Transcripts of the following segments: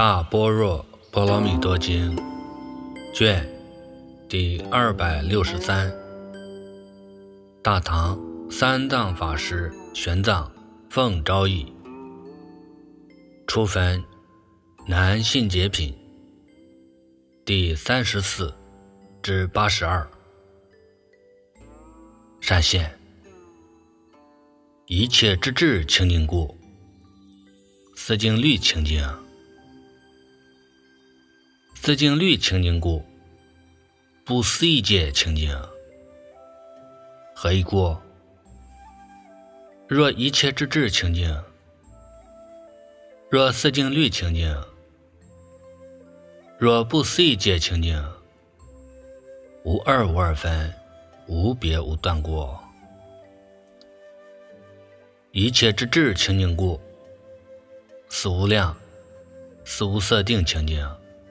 大般若波罗蜜多经卷第263，大唐三藏法师玄奘奉诏译，初分南信解品第34至82。善现一切之智清净故，四经律清净，四经律清净故，不思议界清净。何以故？若一切之智清净，若四经律清净，若不思议界清净，无二无二分，无别无断过。一切之智清净故，四无量四无色定清净，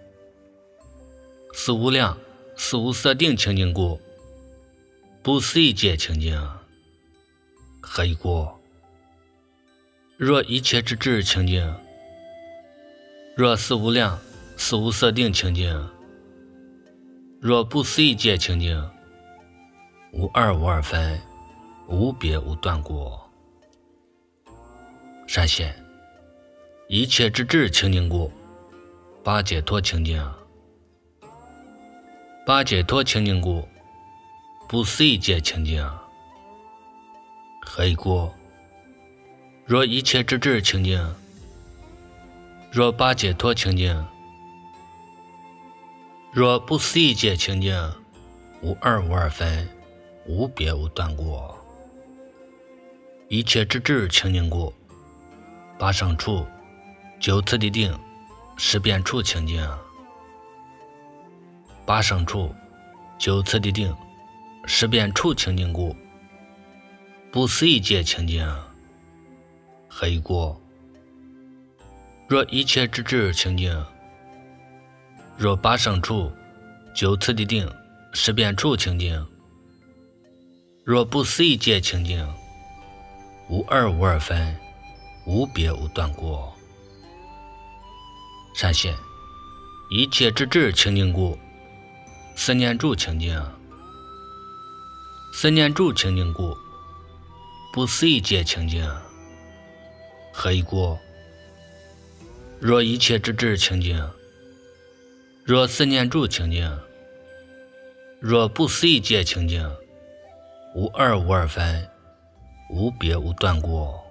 四无量四无色定清净故，不思议界清净。何以故？若一切之智清净，若四无量四无色定清净，若不思议界清净，无二无二分，无别无断过。善现一切之智清净故，八解脱清净，八解脱清净故，不思议界清净。何以故？若一切之智清净，若八解脱清净，若不思议界清净，无二无二分，无别无断过。一切之智清净故，八胜处九次第定十遍处清净，八胜处九次第定十遍处清净故，不思议界清净。何以故？若一切之智清净，若八胜处九次第定十遍处清净，若不思议界清净，无二无二分，无别无断过。善现一切之智清净故，四念住清净，四念住清净故，不思议界清净。何以故？若一切之智清净，若四念住清净，若不思议界清净，无二无二分，无别无断过。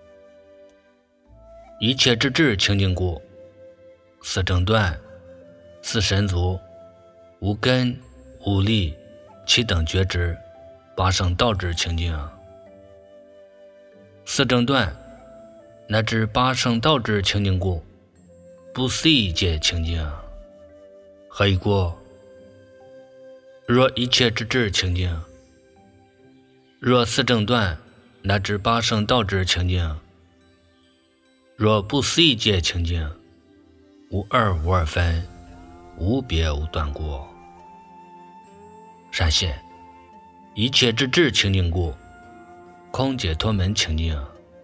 一切之智清净故，四正断四神足无根无力七等觉知八圣道智清净。四正断乃至八圣道智清净故，不思议界清净。何以故？若一切之智清净，若四正断乃至八圣道智清净，若不思议界清净，无二无二分，无别无断过。善现一切之智清净故，空解脱门清净，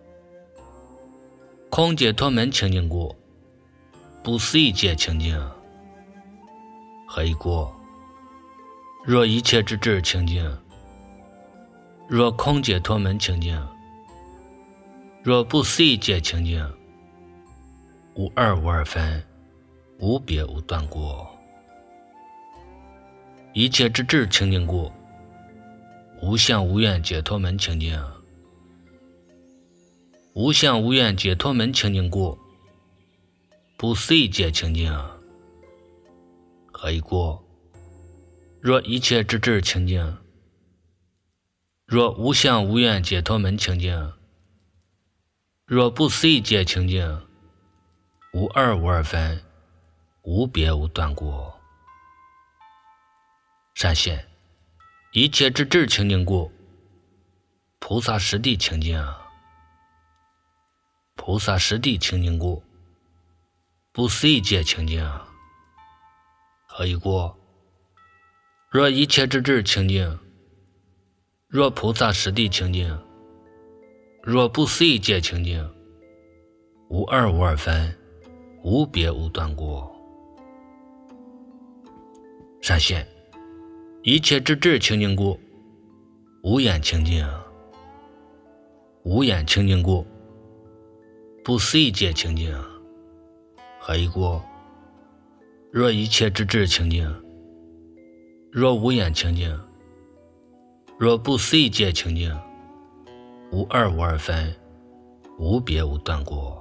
空解脱门清净故，不思议界清净。何以故？若一切之智清净，若空解脱门清净，若不思议界清净，无二无二分，无别无断过。一切之智清净故，无相无愿解脱门清净，无相无愿解脱门清净故，不思议界清净。何以故？若一切之智清净，若无相无愿解脱门清净，若不思议界清净，无二无二分，无别无断过。善现一切之智清净故，菩萨实地清净，菩萨实地清净故，不思议界清净。何以故？若一切之智清净，若菩萨实地清净，若不思议界清净，无二无二分， 无别无断过。闪现一切之智清净故，无眼清净，无眼清净故，不思议界清净。黑过若一切之智清净，若无眼清净，若不思议界清净，无二无二分，无别无断过。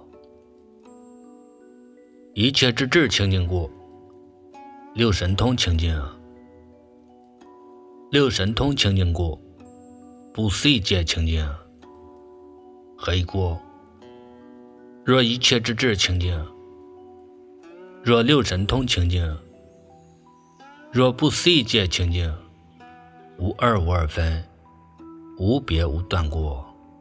一切之智清净故，六神通清净，六神通清净故，不思议界清净。黑过若一切之智清净，若六神通清净，若不思议界清净，无二无二分，无别无断过。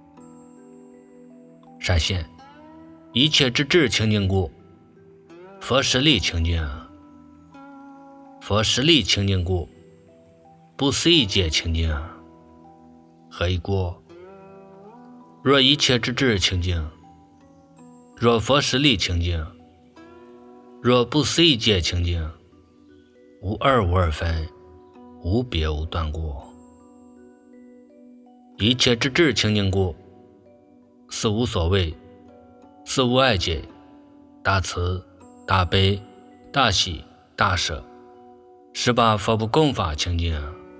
闪现一切之智清净故，佛实力清净，佛实力清净故，不思议界清净。黑过若一切之智清净，若佛实力清净，若不思议界清净，无二无二分，无别无断过。一切之智清净故，四无所谓，四无碍界，大慈大悲大喜大舍，18佛不共法清净。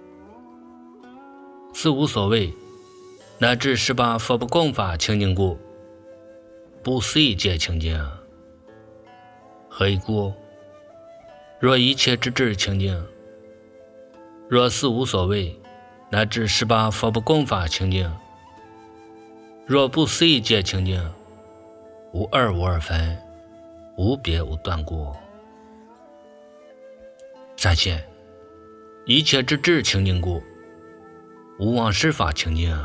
四无所谓乃至18佛不共法清净故，不思议界清净。黑故若一切之智清净，若四无所谓乃至18佛不共法清净，若不思议界清净，无二无二分，无别无断过。闪现一切之智清净故，无妄施法清净，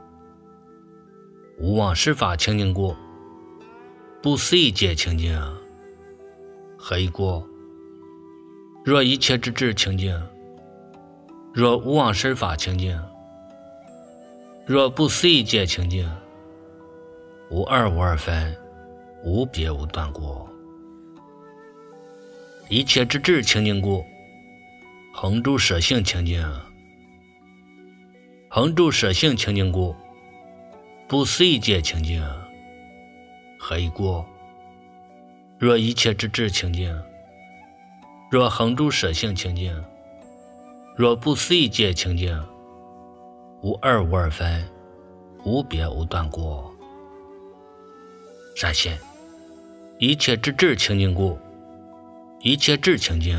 无妄施法清净故，不思议界清净。黑过若一切之智清净，若无妄施法清净，若不思议界清净，无二无二分，无别无断过。一切之智清净故，恒住舍性清净，恒住舍性清净故，不思议界清净。黑过若一切之智清净，若恒住舍性清净，若不思议界清净，无二无二分，无别无断过。闪现一切之智清净故，一切智清净，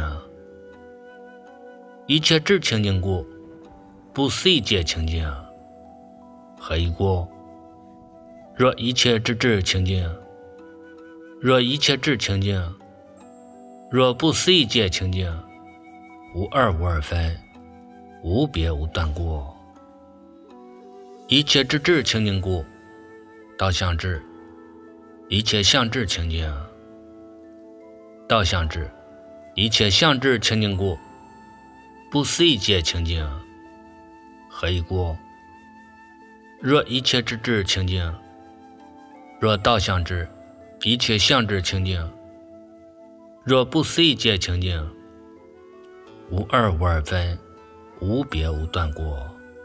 一切智清净故，不思议界清净。黑过若一切之智清净，若一切智清净，若不思议界清净，无二无二分，无别无断过。一切之智清净故，道相智，一切相智清净。道相智，一切相智清净故，不思议界清净。黑过若一切之智清净，若道相智，一切相智清净，若不思议界清净，无二无二分，无别无断过。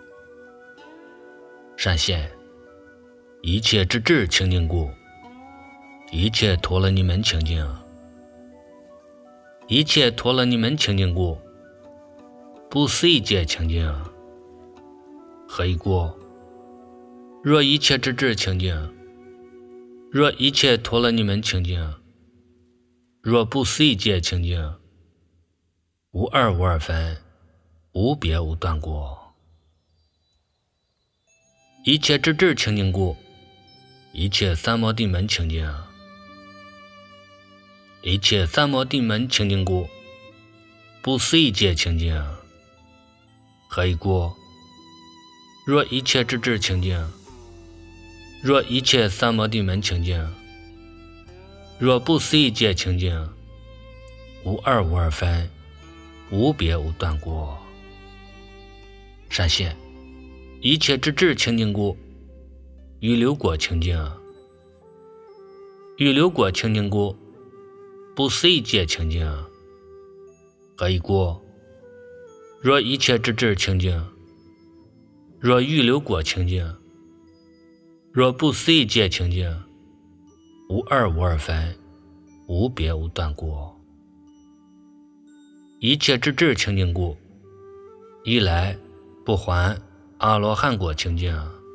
闪现一切之智清净故，一切陀罗尼门清净，一切陀罗尼门清净故，不思议界清净。黑过若一切之智清净，若一切陀罗尼门清净，若不思议界清净，无二无二分，无别无断过。一切之智清净故，一切三摩地门清净，一切三摩地门清净故，不思议界清净。黑过若一切之智清净，若一切三摩地门清净，若不思议界清净，无二无二分，无别无断过。闪现一切之智清净故，预流果清净，预流果清净故， 不随界清净。何以故？若一切之智清净，若预流果清净，若不随界清净，无二无二分，无别无断过。一切之智清净故，一来不还阿罗汉果清净，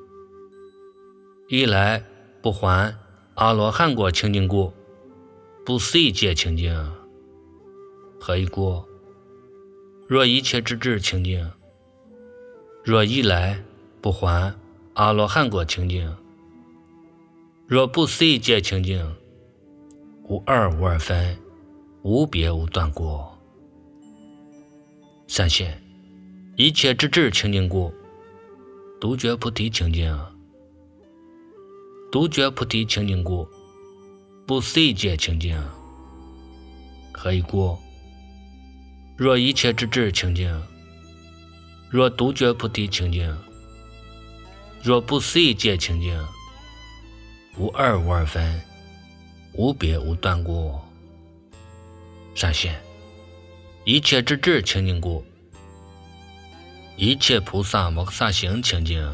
一来不还阿罗汉果清净故，不随界清净。何以故？若一切之智清净，若一来不还阿罗汉果清净，若不随界清净，无二无二分，无别无断过。三线一切之智清净故，独觉菩提清净。独觉菩提清净故，不随界清净。何以故？若一切之智清净，若独觉菩提清净，若不随界清净，无二无二分，无别无断过。三线一切之智清净故，一切菩萨摩诃萨行清净。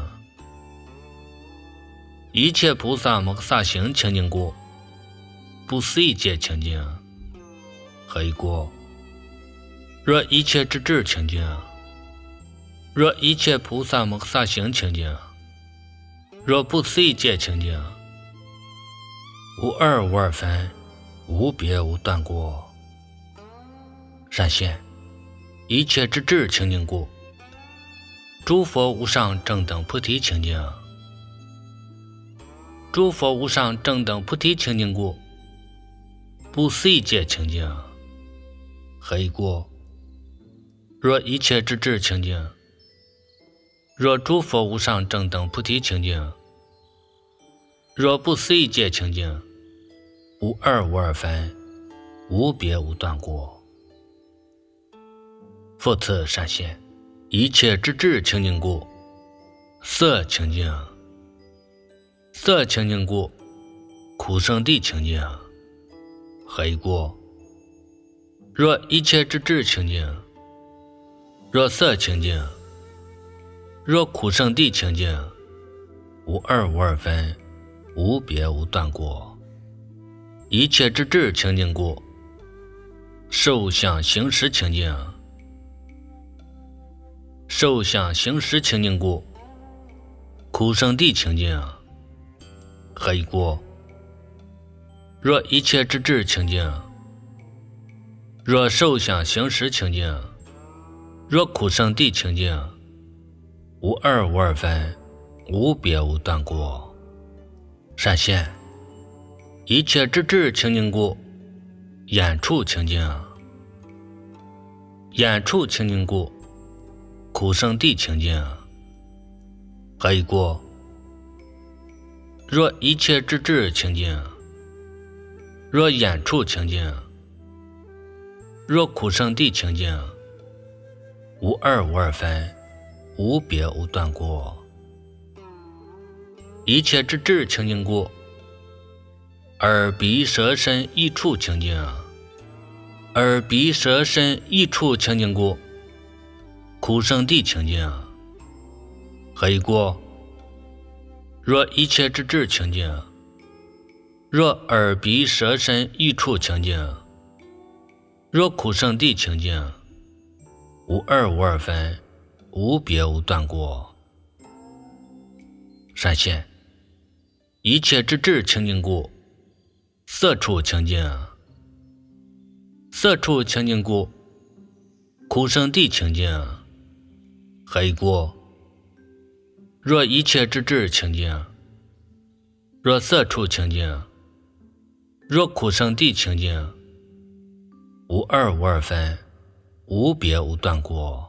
一切菩萨摩诃萨行清净故，不随界清净。何以故？若一切之智清净，若一切菩萨摩诃萨行清净，若不随界清净，无二无二分，无别无断过。三线一切之智清净故，诸佛无上正等菩提清净。诸佛无上正等菩提清净故，不随界清净。何以故？若一切之智清净，若诸佛无上正等菩提清净，若不随界清净，无二无二分，无别无断过。复次三线一切之智清净故，色清净。色清净故，苦生地清净。何以故？若一切之智清净，若色清净，若苦生地清净，无二无二分，无别无断过。一切之智清净故，受想行识清净。受想行识清净故，苦生地清净。何以故？若一切之智清净，若受想行识清净，若苦生地清净，无二无二分，无别无断过。三线一切之智清净故，眼处清净。眼处清净故，苦生地清净。何以故？若一切之智清净，若眼处清净，若苦生地清净，无二无二分，无别无断过。一切之智清净故，耳鼻舌身意处清净。耳鼻舌身意处清净故，苦生地清净。何以故？若一切之智清净，若耳鼻舌身意处清净，若苦生地清净，无二无二分，无别无断过。三线一切之智清净故，色处清净。色处清净故，苦生地清净。何以故？若一切之智清净，若色处清净，若苦生地清净，无二无二分，无别无断过。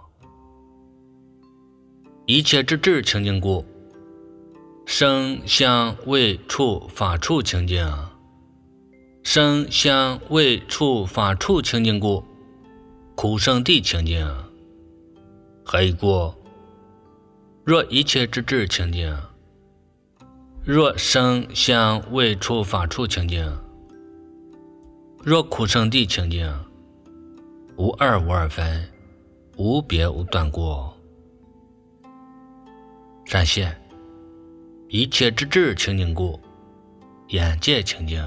一切之智清净故，声香味触法处清净。声香味触法处清净故，苦生地清净。何以故？若一切之智清净，若声香味触法处清净， 若苦生地清净，无二无二分，无别无断过。闪现一切之智清净故，眼界清净。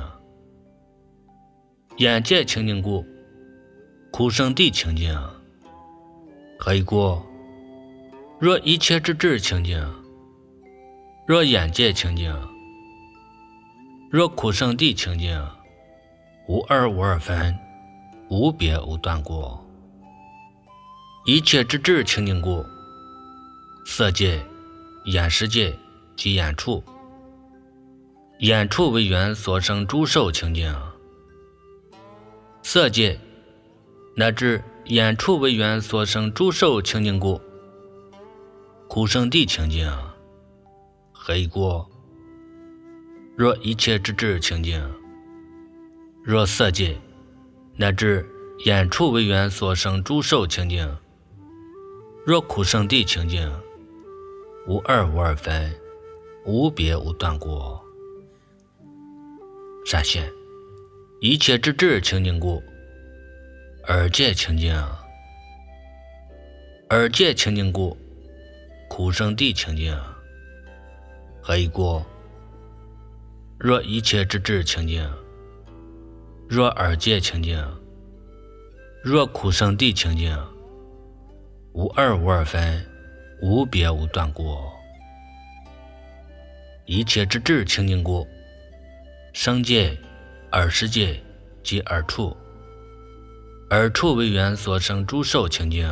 眼界清净故，苦生地清净。何以故？若一切之智清净，若眼界清净，若苦生地清净，无二无二分，无别无断过。一切之智清净故，色界、眼识界及眼处，眼处为缘所生诸受清净。色界乃至眼处为缘所生诸受清净故，苦生地清净。何以故？若一切之智清净，若色界乃至眼处为缘所生诸受清净，若苦生地清净，无二无二分，无别无断过。闪现一切之智清净故，耳界清净。耳界清净故，苦生地清净。何以故？若一切之智清净，若耳界清净，若苦生地清净，无二无二分，无别无断过。一切之智清净故，声界、耳识界及耳处，耳处为缘所生诸受清净。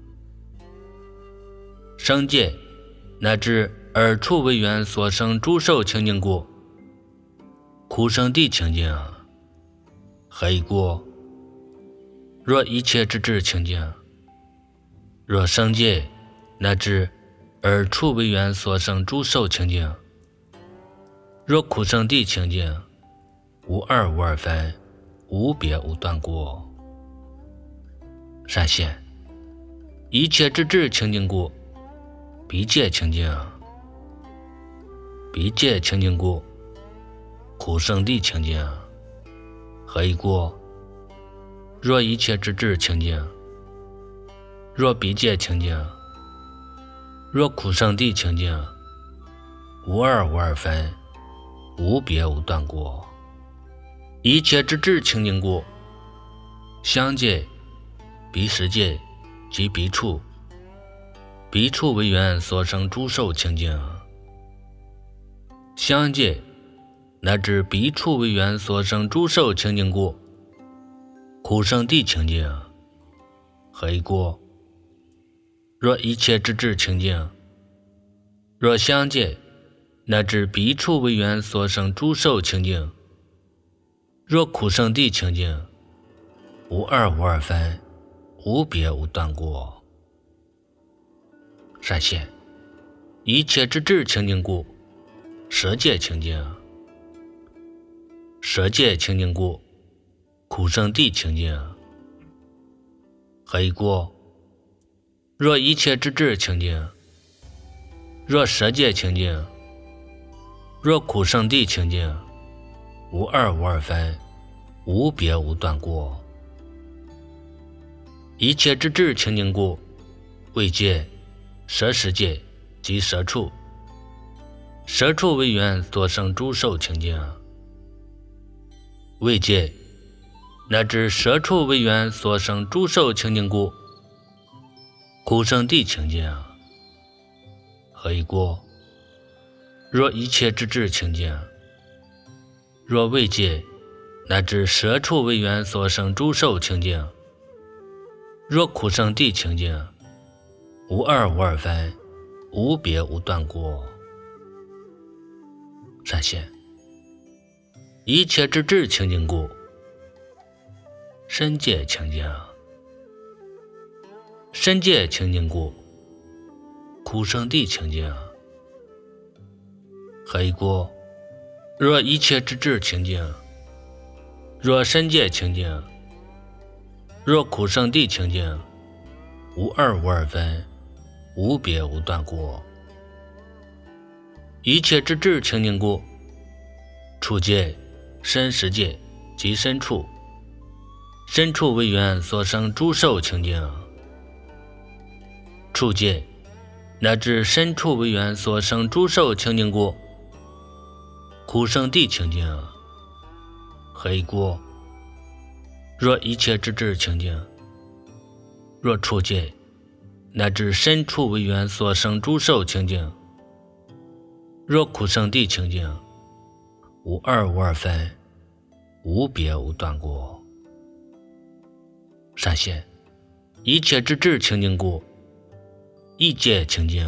声界乃至耳处为缘所生诸受清净故，苦生地清净。何以故？若一切之智清净，若声界乃至耳处为缘所生诸受清净，若苦生地清净，无二无二分，无别无断过。闪现一切之智清净故，鼻界清净。鼻界清净故，苦生地清净。何以故？若一切之智清净，若鼻界清净，若苦生地清净，无二无二分，无别无断过。一切之智清净故，香界、鼻识界及鼻处，鼻处为缘所生诸受清净。香界乃至鼻处为缘所生诸受清净故，苦生地清净。何以故？若一切之智清净，若香界乃至鼻处为缘所生诸受清净，若苦生地清净，无二无二分，无别无断过。闪现一切之智清净故，舌界清净。舌界清净故，苦生地清净。何以故？若一切之智清净，若舌界清净，若苦生地清净，无二无二分，无别无断过。一切之智清净故，味界、舌识界及舌处，舌处为缘所生诸受清净。味界乃至舌处为缘所生诸受清净故，苦生地清净。何以故？若一切之智清净，若味界乃至舌处为缘所生诸受清净，若苦生地清净，无二无二分，无别无断过。闪现一切之智清净故，身界清净。身界清净故，苦生地清净。何以故？若一切之智清净，若身界清净，若苦生地清净，无二无二分，无别无断过。一切之智清净故，触界、身识界及身处， 身处为缘所生诸受情境。处界乃至身处为缘所生诸受情境故，苦生地情境。黑过若一切之智情境，若处界乃至身处为缘所生诸受情境，若苦生地情境，无二无二分，无别无断过。善现一切之智情境故，异界情境。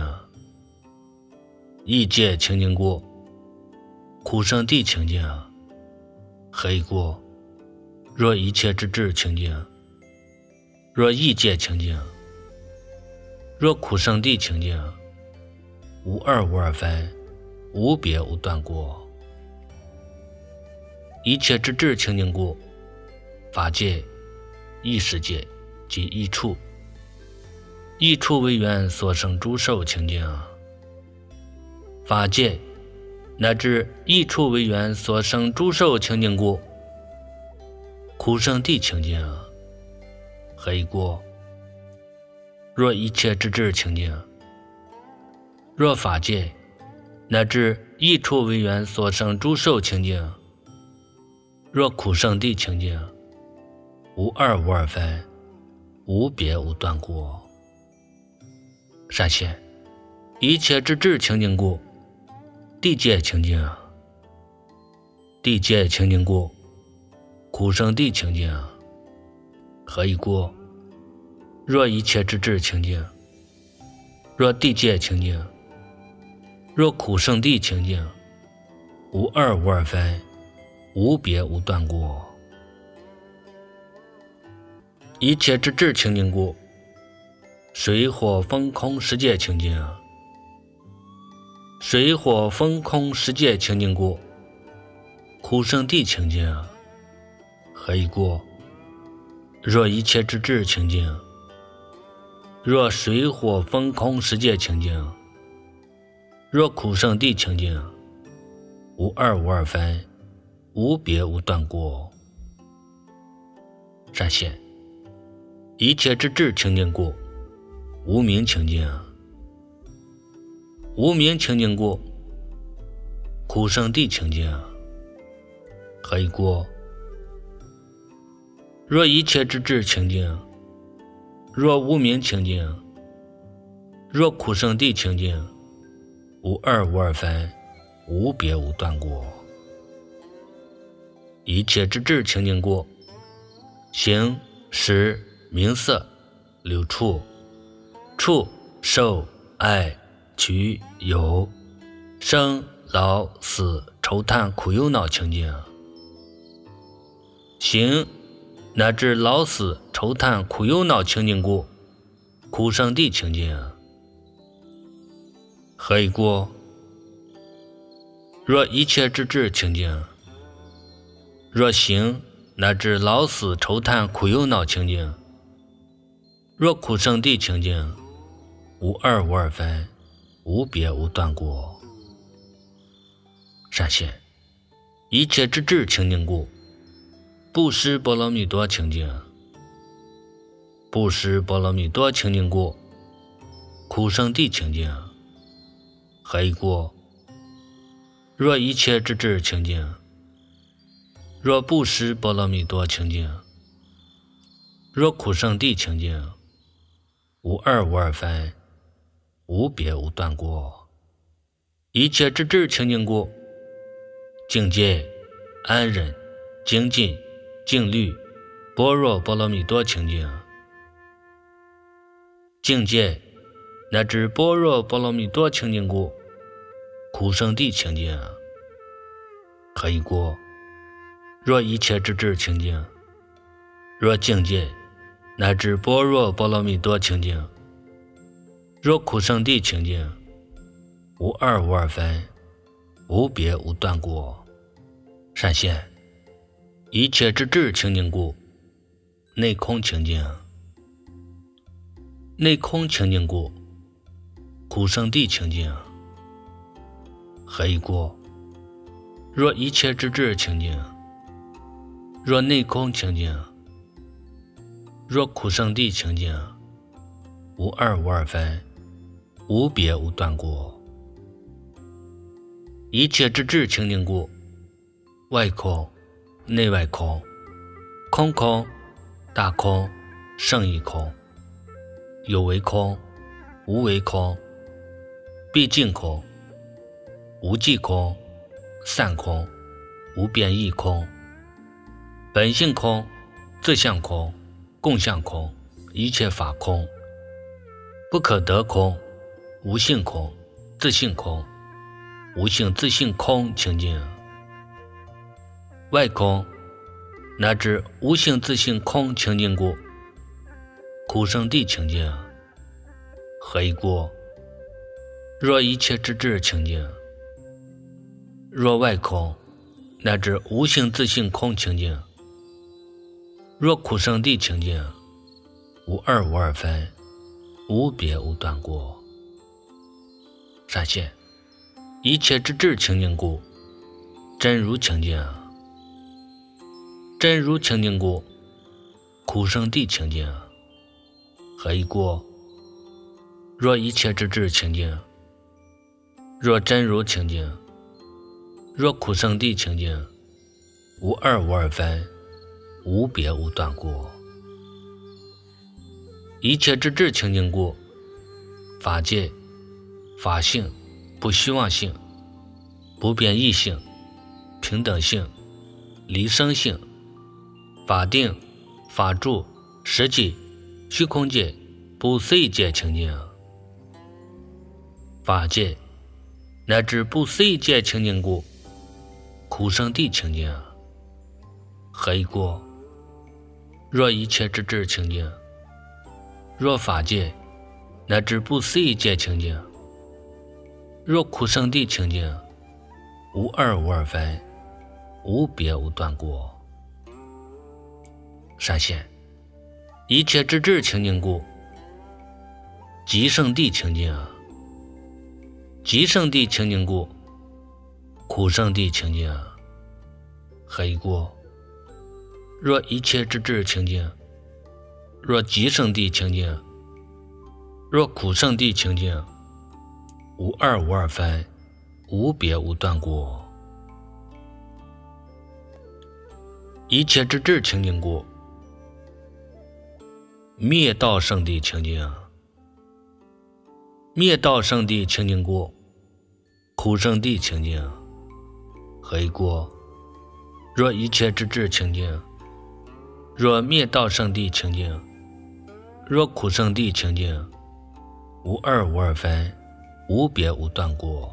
异界情境故，苦生地情境。黑过若一切之智情境，若异界情境，若苦生地情境，无二无二分，无别无断过。一切之智情境故，法界、异世界及异处，异处为缘所生诸受情境。法界乃至异处为缘所生诸受情境故，苦生地情境。黑过若一切之智情境，若法界乃至异处为缘所生诸受情境，若苦生地情境，无二无二分，无别无断过。善现一切之智情境故，地界情境。地界情境故，苦生地情境。黑过若一切之智情境，若地界情境，若苦生地情境，无二无二分，无别无断过。一切之智情境故，水火风空世界情境。水火风空世界情境故，苦生地情境。黑过若一切之智情境，若水火风空世界情境，若苦生地情境，无二无二分，无别无断过。善现一切之智情境故，无明情境。无明情境故，苦生地情境。黑过若一切之智情境，若无明情境，若苦生地情境，无二无二分，无别无断过。一切之智情境故，形识名色六处，触受爱取有生老死愁叹苦忧恼情境。形乃至老死愁叹苦忧恼情境故，苦生地情境。黑过若一切之智情境，若形乃至老死愁叹苦忧恼情境，若苦生地情境，无二无二分，无别无断过。善现一切之智情境故，布施波罗蜜多情境。布施波罗蜜多情境故，苦生地情境。黑过若一切之智情境，若布施波罗蜜多情境，若苦生地情境，无二无二分，无别无断过。一切之智情境故，境界、安忍、精进、静虑、般若波罗蜜多情境。境界乃至般若波罗蜜多情境故，苦生地情境。黑过若一切之智情境，若境界乃至般若波罗蜜多情境，若苦生地情境，无二无二分，无别无断过。善现一切之智情境故，内空情境。内空情境故，苦生地情境。黑过若一切之智情境，若内空情境， 若苦生地清净，无二无二分，无别无断过。一切之智清净故，外空、内外空，空空、大空、胜义空，有为空、无为空，毕竟空、无际空、散空、无变异空，本性空、自相空、共相空，一切法空，不可得空、无性空、自性空、无性自性空清净。外空乃至无性自性空清净故，苦生地清净。何以故？若一切之智清净，若外空乃至无性自性空清净，若苦生地清净，无二无二分，无别无断过。闪现一切之智清净故，真如清净。真如清净故，苦生地清净。何以故？若一切之智清净，若真如清净，若苦生地清净，无二无二分，无别无断过。一切之智清净故，法界、法性、不虚妄性、不变异性、平等性、离生性、法定、法住、实际、虚空界、不思议界清净。法界乃至不思议界清净故，苦生地清净。何以故？若一切之智清净，若法界乃至不思议界清净，若苦生地清净，无二无二分，无别无断过。闪现一切之智清净故，极胜地清净。极胜地清净故，苦胜地清净。何以故？若一切之智清净，若极胜地清净，若苦胜地清净，无二无二分，无别无断过。一切之智清净故，灭道圣地清净。灭道圣地清净故，苦圣地清净。何以故？若一切之智清净，若灭道圣地清净，若苦圣地清净，无二无二分，无别无断过。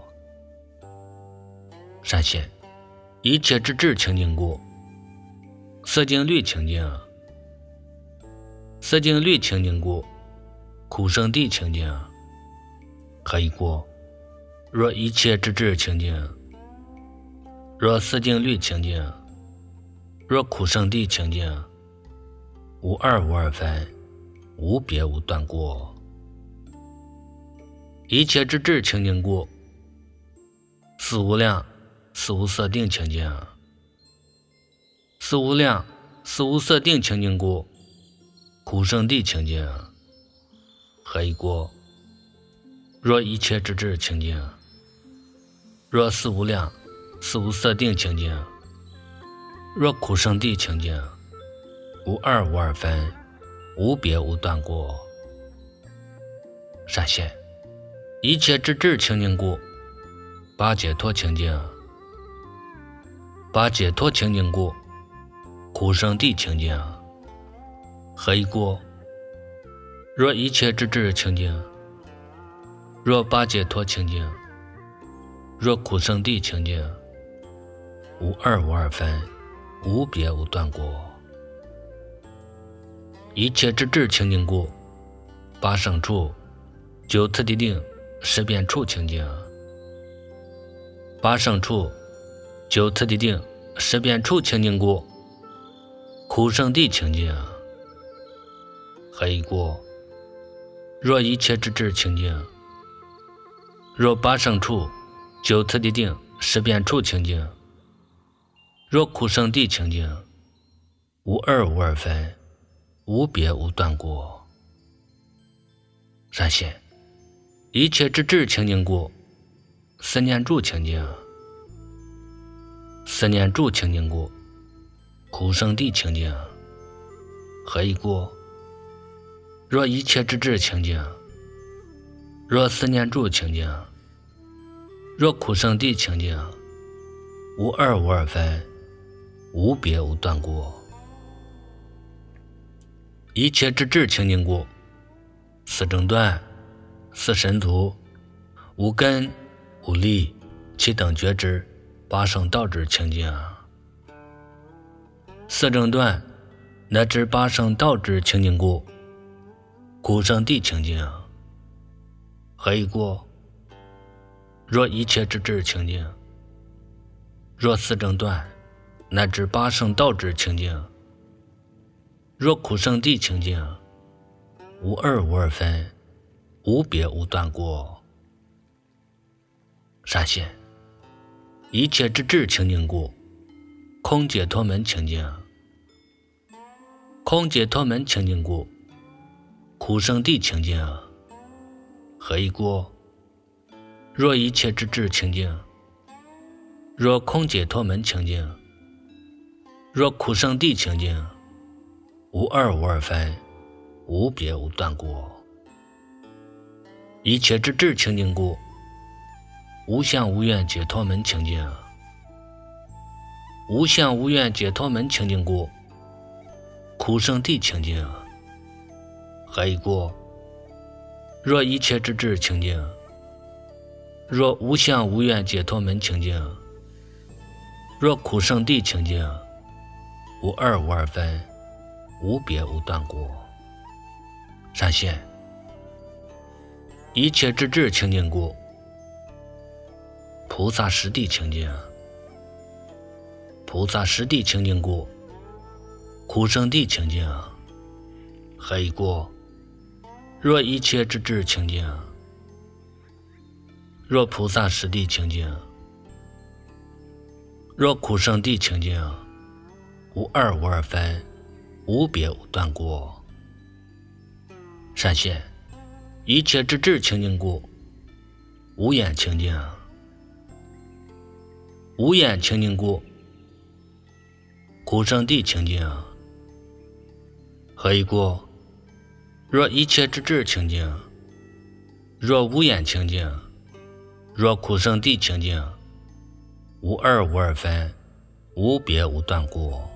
闪现一切之智清净故，色净律清净。色净律清净故，苦圣地清净。何以故？若一切之智清净，若色净律清净，若苦圣地清净，无二无二分，无别无断过。一切之智清净故，四无量、四无色定清净。四无量、四无色定清净故，苦圣地清净。何以故？若一切之智清净，若四无量、四无色定清净，若苦圣地清净，无二无二分，无别无断过。闪现一切之智清净故，八解脱清净。八解脱清净故，苦圣地清净。何以故？若一切之智清净，若八解脱清净，若苦圣地清净，无二无二分，无别无断过。一切之智清净故，八胜处、九次第定、十遍处清净。八胜处、九次第定、十遍处清净故，苦圣地清净。何以故？若一切之智清净，若八胜处、九次第定、十遍处清净，若苦圣地清净，无二无二分， 无别无断过。闪现一切之智清净故，思念住清净，思念住清净故，苦生地清净。何以故？若一切之智清净，若思念住清净，若苦生地清净，无二无二分，无别无断过。一切之智清净故，思正断，思神足，无根无力，其等觉知八圣道之清净。思正断乃至八圣道之清净故，苦生地清净。何以故？若一切之智清净，若思正断乃至八圣道之清净，若苦生地清净，无二无二分，无别无断过。闪现一切之智清净故，空解脱门清净。空解脱门清净故，苦生地清净。何以故？若一切之智清净，若空解脱门清净，若苦生地清净，无二无二分，无别无断过。一切之智清净故，无相无愿解脱门清净。无相无愿解脱门清净故，苦生地清净。何以故？若一切之智清净，若无相无愿解脱门清净，若苦生地清净，无二无二分，无别无断过。闪现一切之智清净故，菩萨实地清净。菩萨实地清净故，苦生地清净。何以故？若一切之智清净，若菩萨实地清净，若苦生地清净，无二无二分，无别无断过。闪现一切之智清净故，无眼清净。无眼清净故，苦生地清净。何以故？若一切之智清净，若无眼清净，若苦生地清净，无二无二分，无别无断过。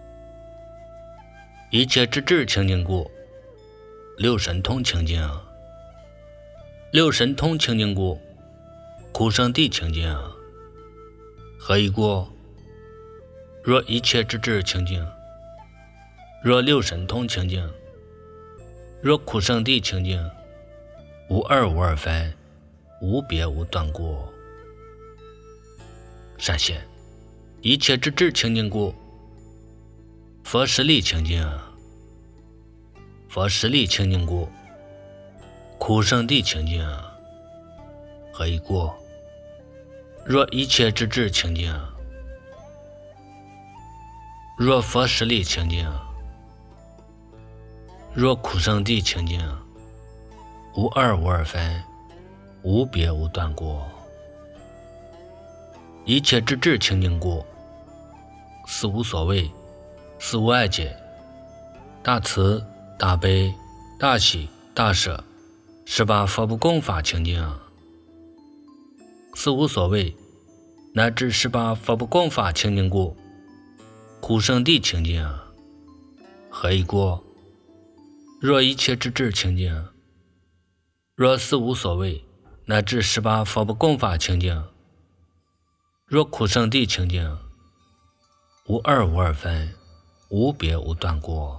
一切之智清净故，六神通清净。六神通清净故，苦生地清净。何以故？若一切之智清净，若六神通清净，若苦生地清净，无二无二分，无别无断过。闪现一切之智清净故，佛实力清净。佛实力清净故，苦生地清净。何以故？若一切之智清净，若佛实力清净，若苦生地清净，无二无二分，无别无断过。一切之智清净故，四无所谓，四无碍解，大慈大悲大喜大舍，18佛不共法清净。四无所谓乃至18佛不共法清净故，苦生地清净。何以故？若一切之智清净，若四无所谓乃至18佛不共法清净，若苦生地清净，无二无二分，无别无断过。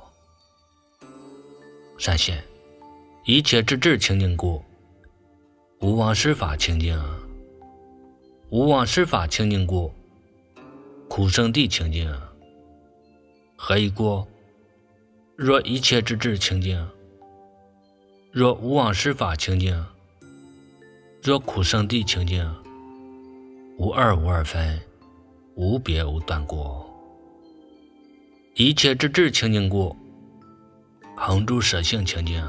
闪现一切之智清净故，无妄施法清净。无妄施法清净故，苦生地清净。何以故？若一切之智清净，若无妄施法清净，若苦生地清净，无二无二分，无别无断过。一切之智清净故， 恒住舍性清净，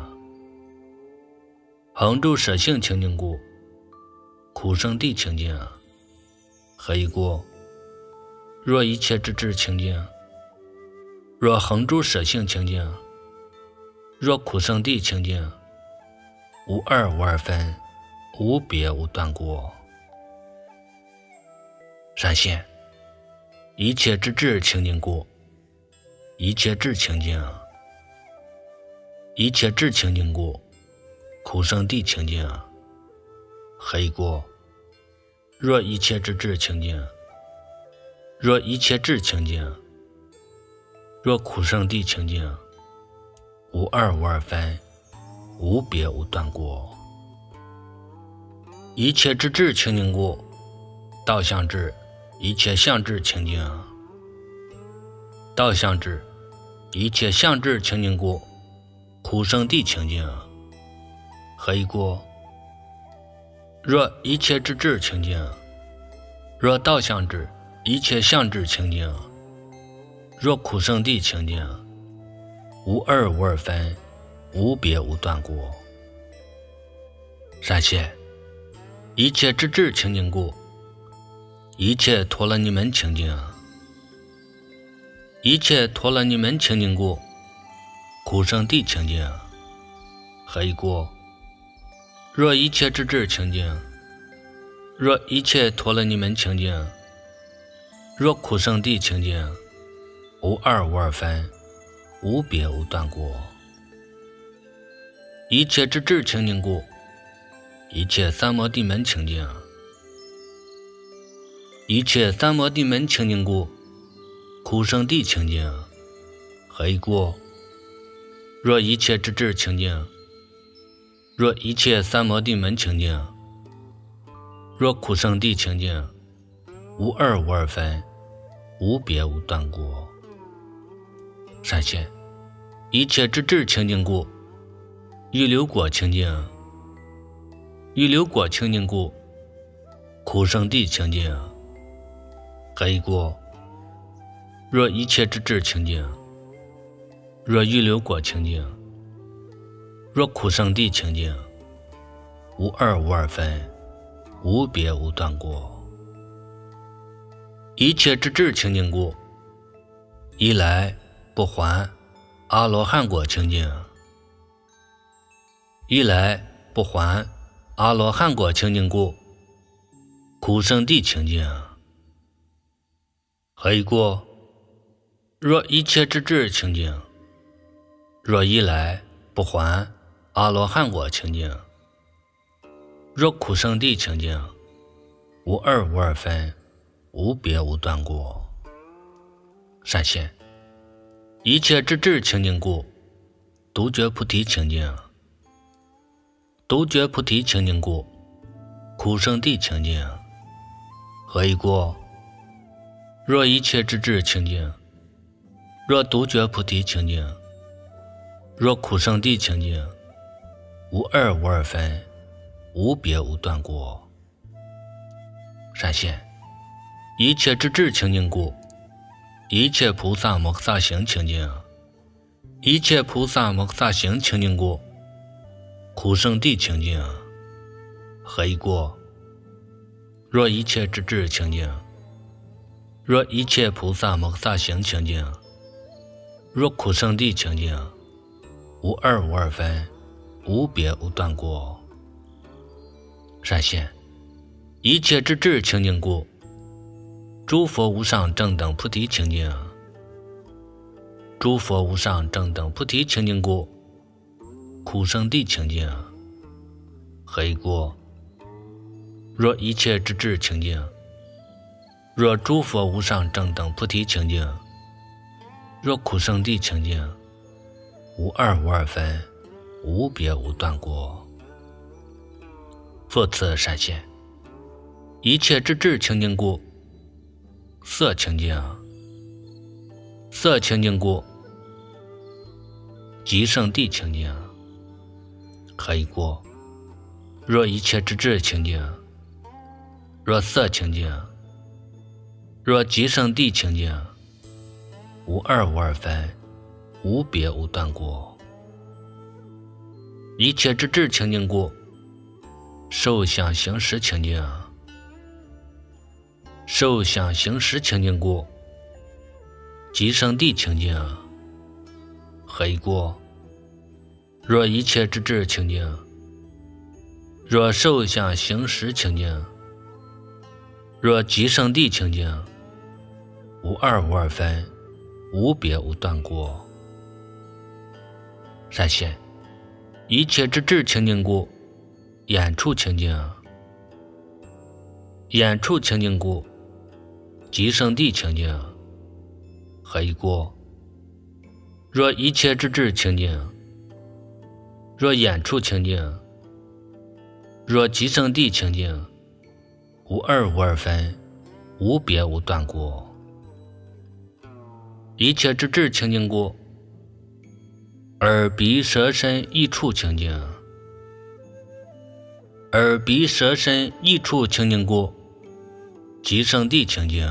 恒住舍性清净故，苦生地清净。何以故？若一切之智清净，若恒住舍性清净，若苦生地清净，无二无二分，无别无断过。闪现一切之智清净故，一切智清净，一切智清净故，苦生地清净。何以故？若一切之智清净，若一切智清净，若苦生地清净，无二无二分，无别无断过。一切之智清净故，道相智一切相智清净，道相智一切相智清净故，苦生地清净。何以故？若一切之智清净，若道相智一切相智清净，若苦生地清净，无二无二分，无别无断过。闪现一切之智清净故，一切陀罗尼门清净，一切陀罗尼门清净故，苦生地清净。何以故？若一切之智清净，若一切陀罗尼门清净，若苦生地清净，无二无二分，无别无断过。一切之智清净故，一切三摩地门清净，一切三摩地门清净故，苦生地清净。何以故？若一切之智清净，若一切三摩地门清净，若苦生地清净，无二无二分，无别无断过。闪现一切之智清净故，欲流果清净，欲流果清净故，苦生地清净。何以故？若一切之智清净，若欲流果清净，若苦生地清净，无二无二分，无别无断过。一切之智清净故，一来不还阿罗汉果清净，一来不还阿罗汉果清净故，苦生地清净。何以故？若一切之智清净，若一来不还阿罗汉果清净，若苦生地清净，无二无二分，无别无断过。闪现一切之智清净故，独觉菩提清净，独觉菩提清净故，苦生地清净。何以故？若一切之智清净，若独觉菩提清净，若苦生地清净，无二无二分，无别无断过。闪现一切之智清净故，一切菩萨摩诃萨行清净，一切菩萨摩诃萨行清净故，苦生地清净。何以故？若一切之智清净，若一切菩萨摩诃萨行清净，若苦生地清净，无二无二分，无别无断过。闪现一切之智清净故，诸佛无上正等菩提清净，诸佛无上正等菩提清净故，苦生地清净。何以故？若一切之智清净，若诸佛无上正等菩提清净，若苦生地清净，无二无二分，无别无断过。复次闪现一切之智清净故，色清净，色清净故，极胜地清净。何以故？若一切之智清净，若色清净，若极胜地清净，无二无二分，无别无断过。 一切之智清净故，受想行识清净。受想行识清净故，即生地清净。何以故？若一切之智清净，若受想行识清净，若即生地清净，无二无二分，无别无断过。善现一切之智清净故，眼处清净。眼处清净故，即生地清净。何以故？若一切之智清净，若眼处清净，若即生地清净，无二无二分，无别无断过。一切之智清净故，耳鼻舌身意处清净。耳鼻舌身意处清净故，即生地清净。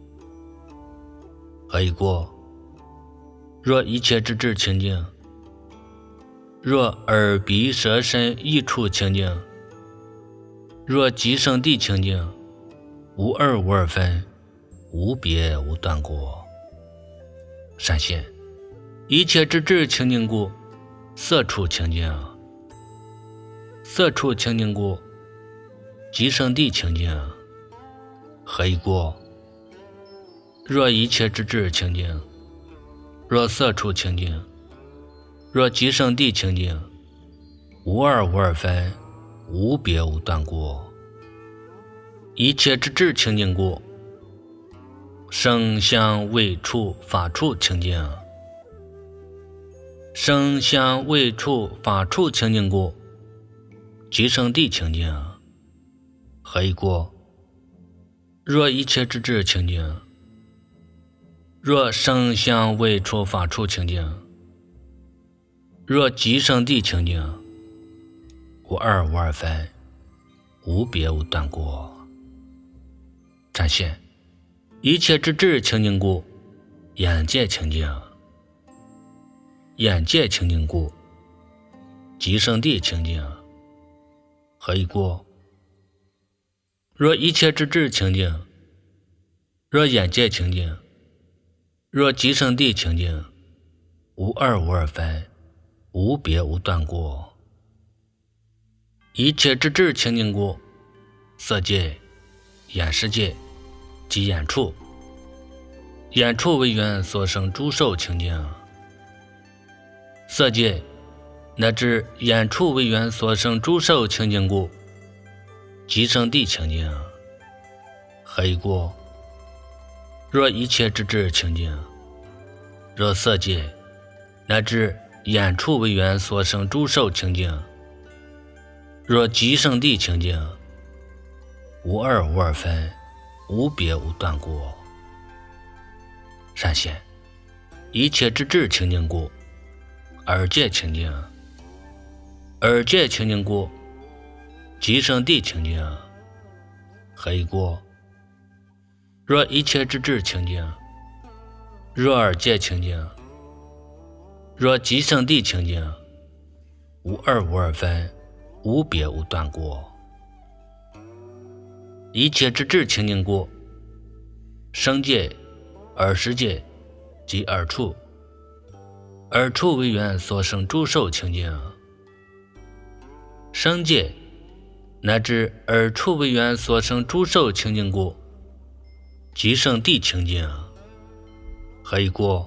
何以故？若一切之智清净，若耳鼻舌身意处清净，若即生地清净，无二无二分，无别无断过。善现一切之智清净故，色处清净。色处清净故，即生地清净。何以故？若一切之智清净，若色处清净，若即生地清净，无二无二分，无别无断过。一切之智清净故，声香味触法处清净。声香味触法处清净故，即生地清净。何以故？若一切之智清净，若声香味触法处清净，若即生地清净，无二无二分，无别无断过。展现一切之智清净故，眼界清净。眼界清净故，即生地清净。何以故？若一切之智清净，若眼界清净，若即生地清净，无二无二分，无别无断过。一切之智清净故，色界、眼识界及眼处。眼处为缘所生诸受清净。色界乃至眼处为缘所生诸受清净故，即生地清净。何以故？若一切之智清净，若色界乃至眼处为缘所生诸受清净，若即生地清净，无二无二分，无别无断过。善现一切之智清净故，耳界清净。耳界清净故，即生地清净。何以故？若一切之智清净，若耳界清净，若即生地清净，无二无二分，无别无断过。一切之智清净故，声界、耳识界及耳处。耳处为缘所生诸受清净。声界乃至耳处为缘所生诸受清净故，即生地清净。何以故？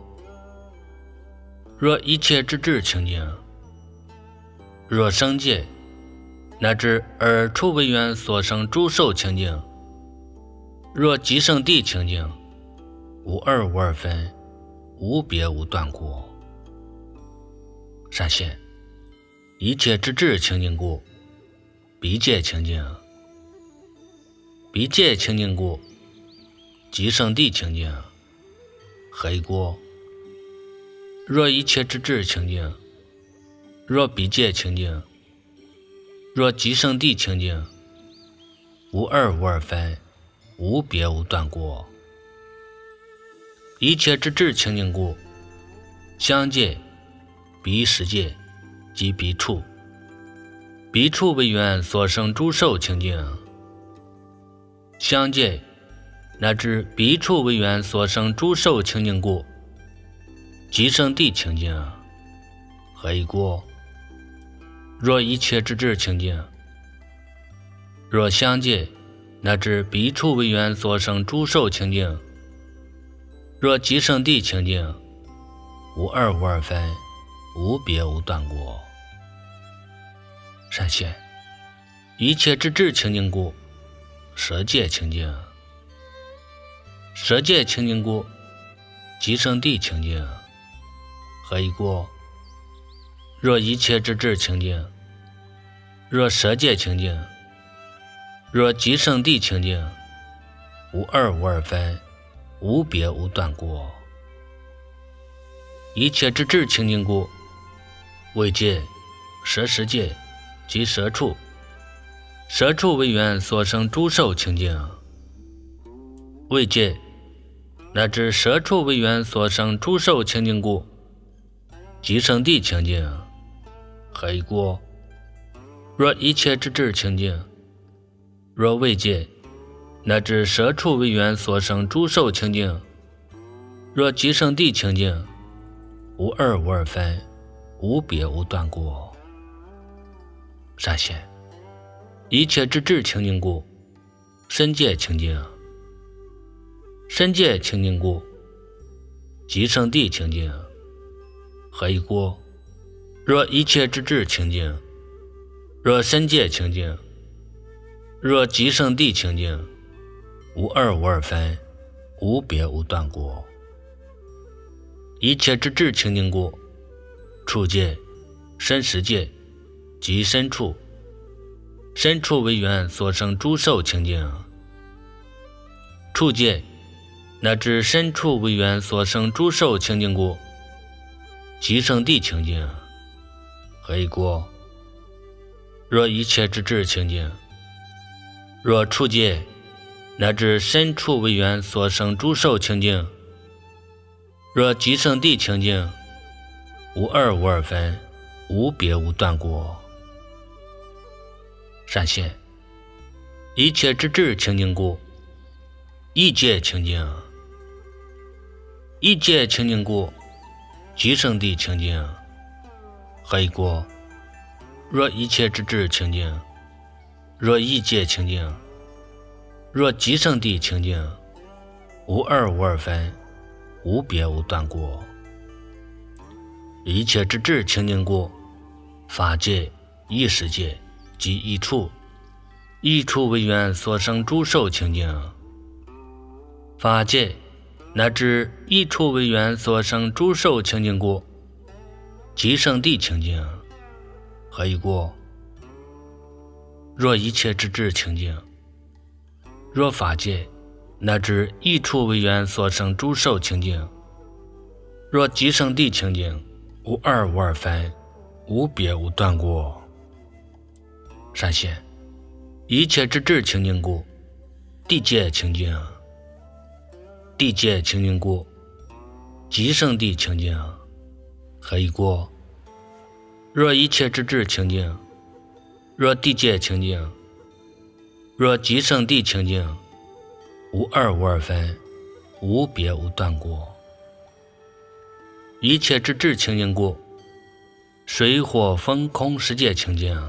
若一切之智清净，若声界乃至耳处为缘所生诸受清净，若即生地清净，无二无二分，无别无断过。善现一切之智清净故，鼻界清净。鼻界清净故，即生地清净。何以故？若一切之智清净，若鼻界清净，若即生地清净，无二无二分，无别无断过。一切之智清净故，香界、鼻识界及鼻处。 彼处为缘所生诸受清净。相界乃至彼处为缘所生诸受清净故，即生地清净。何以故？若一切之智清净，若相界乃至彼处为缘所生诸受清净，若即生地清净，无二无二分，无别无断过。善现一切之智清净故，舍界清净。舍界清净故，即生地清净。何以故？若一切之智清净，若舍界清净，若即生地清净，无二无二分，无别无断过。一切之智清净故，为界、舍实界及舍处，舍处为缘所生诸受清净。为界乃至舍处为缘所生诸受清净故，即生地清净。何以故？若一切之智清净，若为界乃至舍处为缘所生诸受清净，若即生地清净，无二无二分，无别无断过。善现一切之智清净故，身界清净。身界清净故，即生地清净。何以故？若一切之智清净，若身界清净，若即生地清净，无二无二分，无别无断过。一切之智清净故，处界、身实界及身处，身处为缘所生诸受清净。处界乃至身处为缘所生诸受清净故，即生地清净。何以故？若一切之智清净，若处界乃至身处为缘所生诸受清净，若即生地清净，无二无二分，无别无断过。善现一切之智清净故，意界清净。意界清净故，即生地清净。何以故？若一切之智清净，若意界清净，若即生地清净，无二无二分，无别无断过。一切之智清净故，法界、意识界及意处，意处为缘所生诸受清净。法界乃至意处为缘所生诸受清净故，即生地清净。何以故？若一切之智清净，若法界乃至意处为缘所生诸受清净，若即生地清净，无二无二分，无别无断过。善现一切之智清净故，地界清净。地界清净故，即生地清净。何以故？若一切之智清净，若地界清净，若即生地清净，无二无二分，无别无断过。一切之智清净故，水火风空十界清净。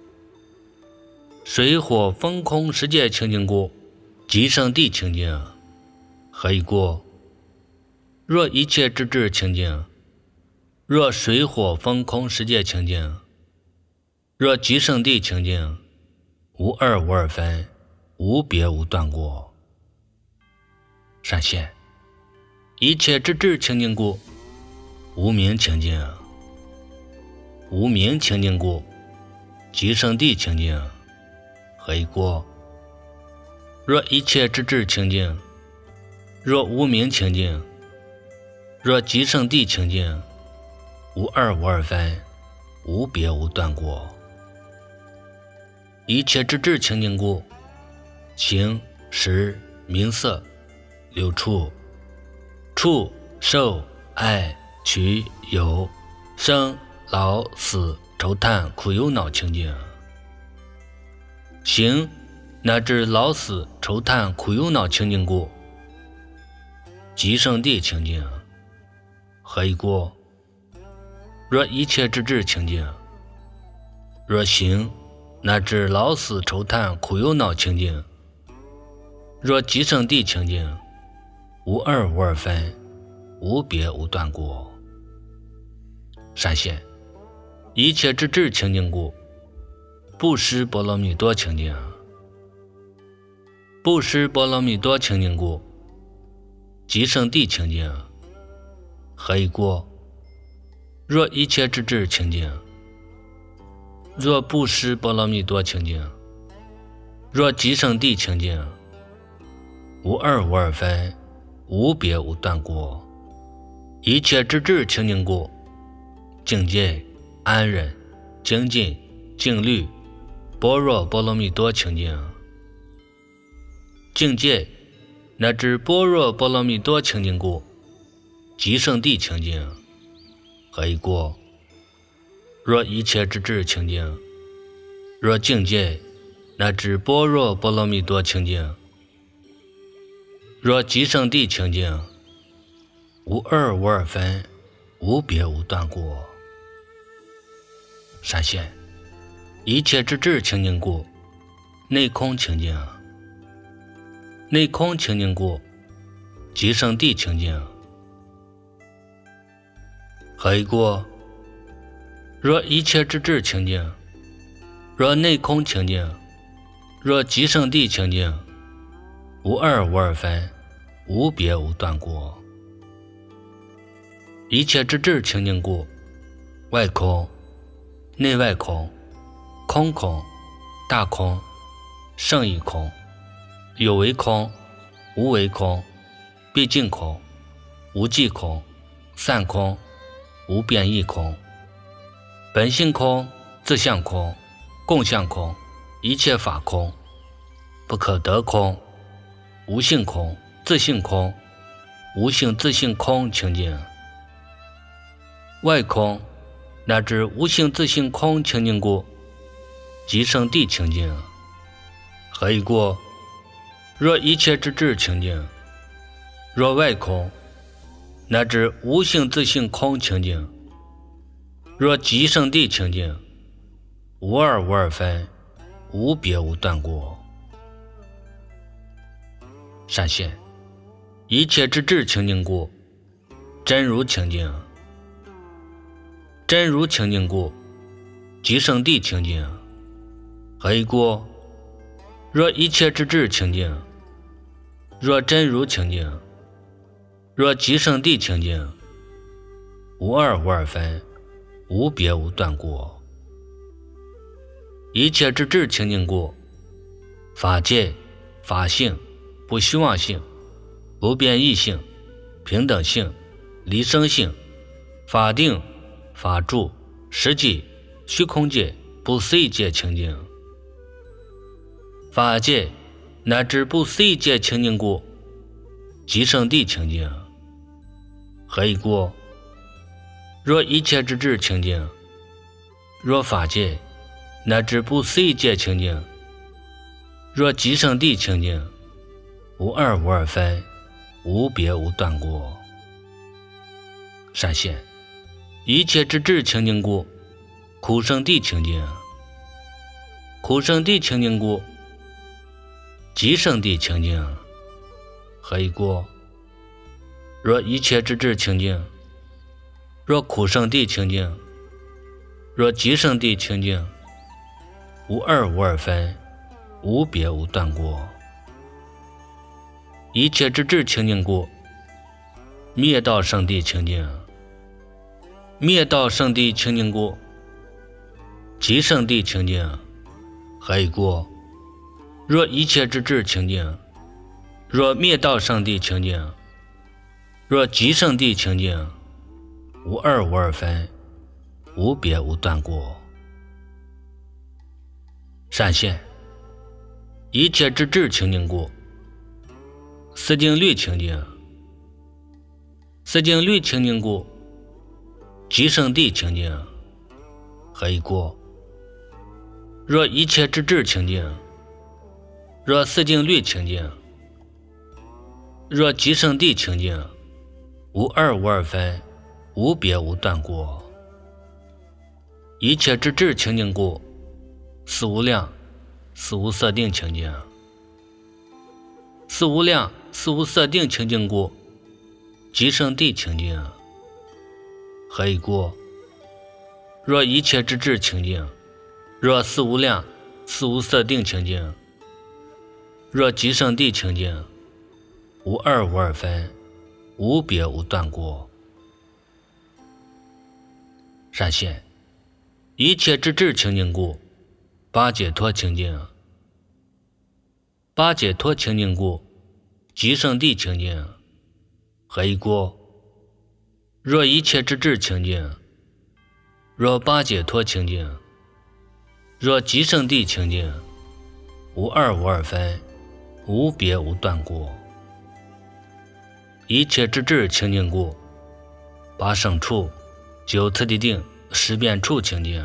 水火风空十界清净故，即生地清净。何以故？若一切之智清净，若水火风空十界清净，若即生地清净，无二无二分，无别无断过。善现一切之智清净故，无明清净。无明清净故，即生地清净。何以故？若一切之智清净，若无明清净，若即生地清净，无二无二分，无别无断过。一切之智清净故，形、识、名色、六处、触、受、爱、取、有、生、老、死、愁叹苦忧恼清净。 行，乃至老死愁叹苦忧恼清净故。即生地清净，何以故？若一切之智清净，若行，乃至老死愁叹苦忧恼清净，若即生地清净，无二无二分，无别无断故。闪现，一切之智清净故，不施波罗蜜多清净，不施波罗蜜多清净故，即生地清净，何以故？若一切之智清净，若不施波罗蜜多清净，若即生地清净，无二无二分，无别无断故。一切之智清净故，境界、安忍、精进、静虑、般若波罗蜜多清净。境界乃至般若波罗蜜多清净故，即生地清净，何以故？若一切之智清净，若境界乃至般若波罗蜜多清净，若即生地清净，无二无二分，无别无断故。闪现，一切之智清净故，内空清净，内空清净故，即生地清净，何以故？若一切之智清净，若内空清净，若即生地清净，无二无二分，无别无断故。一切之智清净故，外空、内外空、空空、大空、胜义空、有为空、无为空、毕竟空、无际空、散空、无变异空、本性空、自相空、共相空、一切法空、不可得空、无性空、自性空、无性自性空清净。外空乃至无性自性空清净故，即生地清净，何以故？若一切之智清净，若外空乃至无性自性空清净，若即生地清净，无二无二分，无别无断故。闪现，一切之智清净故，真如清净，真如清净故，即生地清净，何以故？若一切之智清净，若真如清净，若即生地清净，无二无二分，无别无断故。一切之智清净故，法界、法性、不虚妄性、不变异性、平等性、离生性、法定、法住、实际、虚空界、不思议界清净。法界乃至不思议界清净故，即生地清净，何以故？若一切之智清净，若法界乃至不思议界清净，若即生地清净，无二无二分，无别无断故。闪现，一切之智清净故，苦生地清净，苦生地清净故，即生地清净，何以故？若一切之智清净，若苦生地清净，若即生地清净，无二无二分，无别无断故。一切之智清净故，灭道圣地清净，灭道圣地清净故，即生地清净，何以故？若一切之智清净，若灭道圣地清净，若即生地清净，无二无二分，无别无断故。闪现，一切之智清净故，思境律清净，思境律清净故，即生地清净，何以故？若一切之智清净， 若四境律清净，若即生地清净，无二无二分，无别无断过。一切之智清净故，四无量，四无色定清净。四无量，四无色定清净故，即生地清净。何以故？若一切之智清净，若四无量，四无色定清净，若即生地清净，无二无二分，无别无断过。善现一切之智清净故，八解脱清净。八解脱清净故，即生地清净。何以故？若一切之智清净，若八解脱清净，若即生地清净，无二无二分，无别无断过。一切之智清净故，八圣处，九次第定，十遍处清净。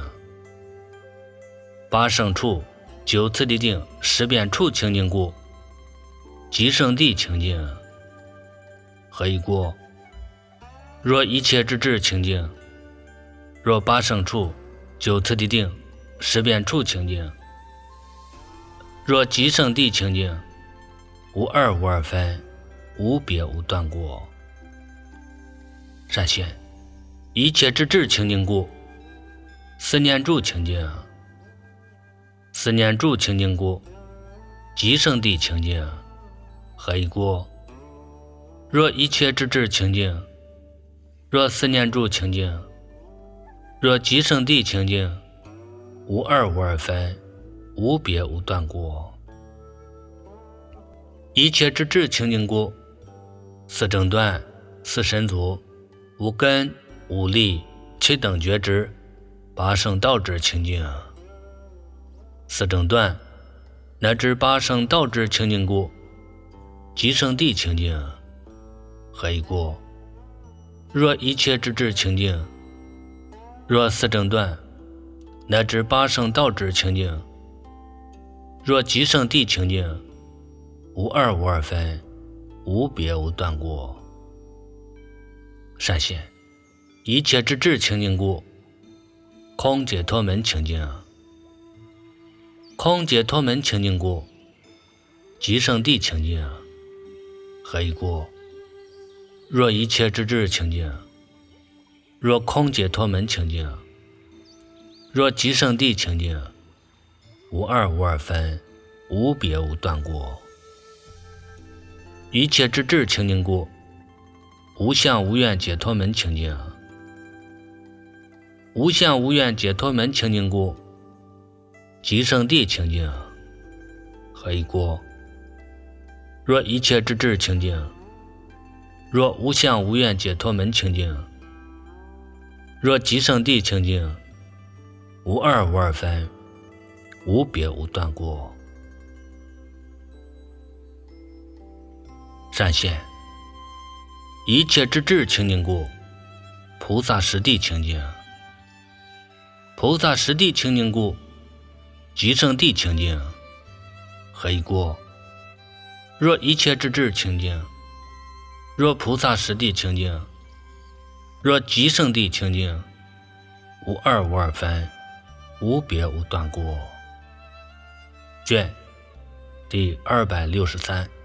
八圣处，九次第定，十遍处清净故，即生地清净。何以故？若一切之智清净，若八圣处，九次第定，十遍处清净，若即生地清净，无二无二分，无别无断过。善现一切之智清净故，四念住清净。四念住清净故，即生地清净。何以故？若一切之智清净，若四念住清净，若即生地清净，无二无二分，无别无断过。一切之智清净故，四正断，四神足，无根，无力，七等觉知，八圣道智清净。四正断乃至八圣道智清净故，即生地清净。何以故？若一切之智清净，若四正断乃至八圣道智清净，若即生地清净，无二无二分，无别无断过。善现一切之智清净故，空解脱门清净。空解脱门清净故，即生地清净。何以故？若一切之智清净，若空解脱门清净，若即生地清净，无二无二分，无别无断过。一切之智清净故，无相无愿解脱门清净。无相无愿解脱门清净故，即生地清净。何以故？若一切之智清净，若无相无愿解脱门清净，若即生地清净，无二无二分，无别无断过。善现一切之智清净故，菩萨实地清净。菩萨实地清净故，即生地清净。何以故？若一切之智清净，若菩萨实地清净，若即生地清净，无二无二分，无别无断过。卷第263。